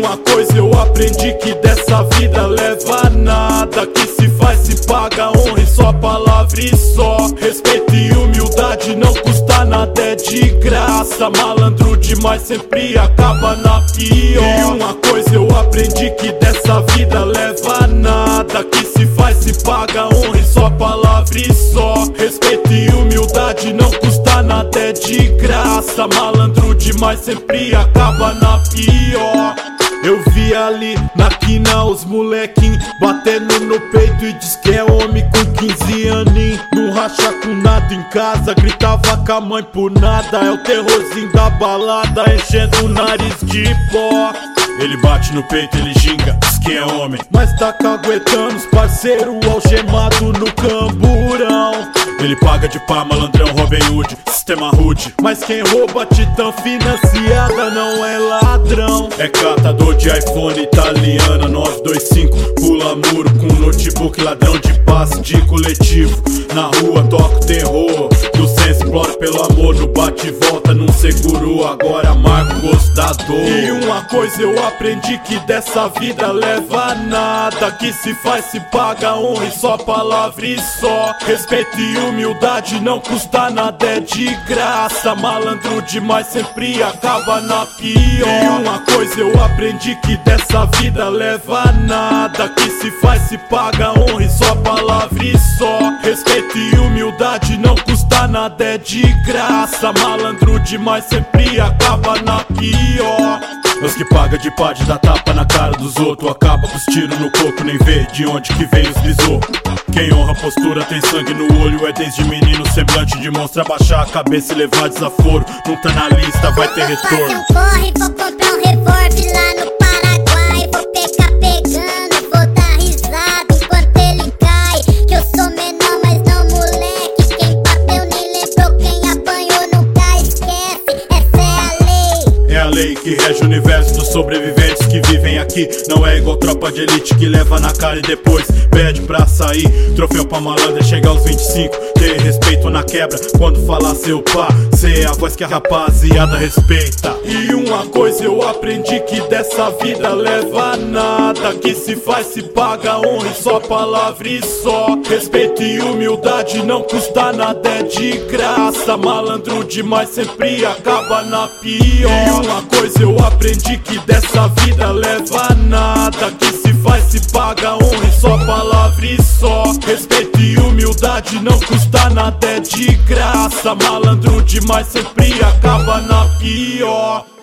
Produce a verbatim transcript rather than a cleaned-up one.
uma coisa eu aprendi, que dessa vida leva nada. Que se faz se paga, honra e só palavra e só. Respeito e humildade não custa nada, é de graça. Malandro demais sempre acaba na pior. E uma coisa eu aprendi, que dessa vida leva nada. Que se faz se paga, honra e só palavra e só. Respeito e humildade não custa nada, é de graça. Malandro demais sempre acaba na pior. Eu vi ali na quina os molequinhos batendo no peito e diz que é homem com quinze aninhos. Não racha com nada em casa, gritava com a mãe por nada. É o terrorzinho da balada enchendo o nariz de pó. Ele bate no peito, ele ginga, diz que é homem, mas tá caguetando os parceiro algemado no camburão. Ele paga de pá, malandrão, Robin Hood, sistema rude. Mas quem rouba titã financiada não é ladrão. É catador de iPhone italiana nove dois cinco. Pula muro com notebook, ladrão de passe de coletivo. Na rua toca o terror, do senso implora pelo amor. No bate e volta não segurou, agora amarga o gosto da dor. E uma coisa eu aprendi, que dessa vida leva nada. Que se faz se paga, honra e só palavra e só. Respeito e humildade não custa nada, é de graça. Malandro demais sempre acaba na pior. E uma coisa eu aprendi, que dessa vida leva nada. Que se faz se paga, honra e só palavra e só. Respeito e humildade não custa nada, é de graça. Malandro demais sempre acaba na pior. Os que paga de pá de dar tapa na cara dos outros, acaba com os tiros no coco, nem vê de onde que vem os bisou. Quem honra a postura tem sangue no olho, é desde menino semblante de monstra. Baixar a cabeça e levar desaforo, não tá na lista, vai ter retorno. Vou fazer um corre, vou comprar um revólver lá no Paraguai. Vou pegar pegando, vou dar risada enquanto ele cai. Que eu sou menor, mas não moleque. Quem bateu nem lembrou, quem apanhou nunca esquece. Essa é a lei. É a lei que rege o universo dos sobreviventes que vivem aqui. Não é igual tropa de elite que leva na cara e depois pede pra sair. Troféu pra malandra chega aos vinte e cinco. Ter respeito na quebra quando falar seu pá. Cê é a voz que a rapaziada respeita. E uma coisa eu aprendi, que dessa vida leva nada. Que se faz se paga, honra e só palavra e só. Respeito e humildade não custa nada, é de graça. Malandro demais sempre acaba na pior. E uma coisa eu aprendi, que dessa vida leva nada. Que se faz se paga, honra e só palavra e só. Respeito e humildade não custa nada, é de graça. Malandro demais sempre acaba na pior.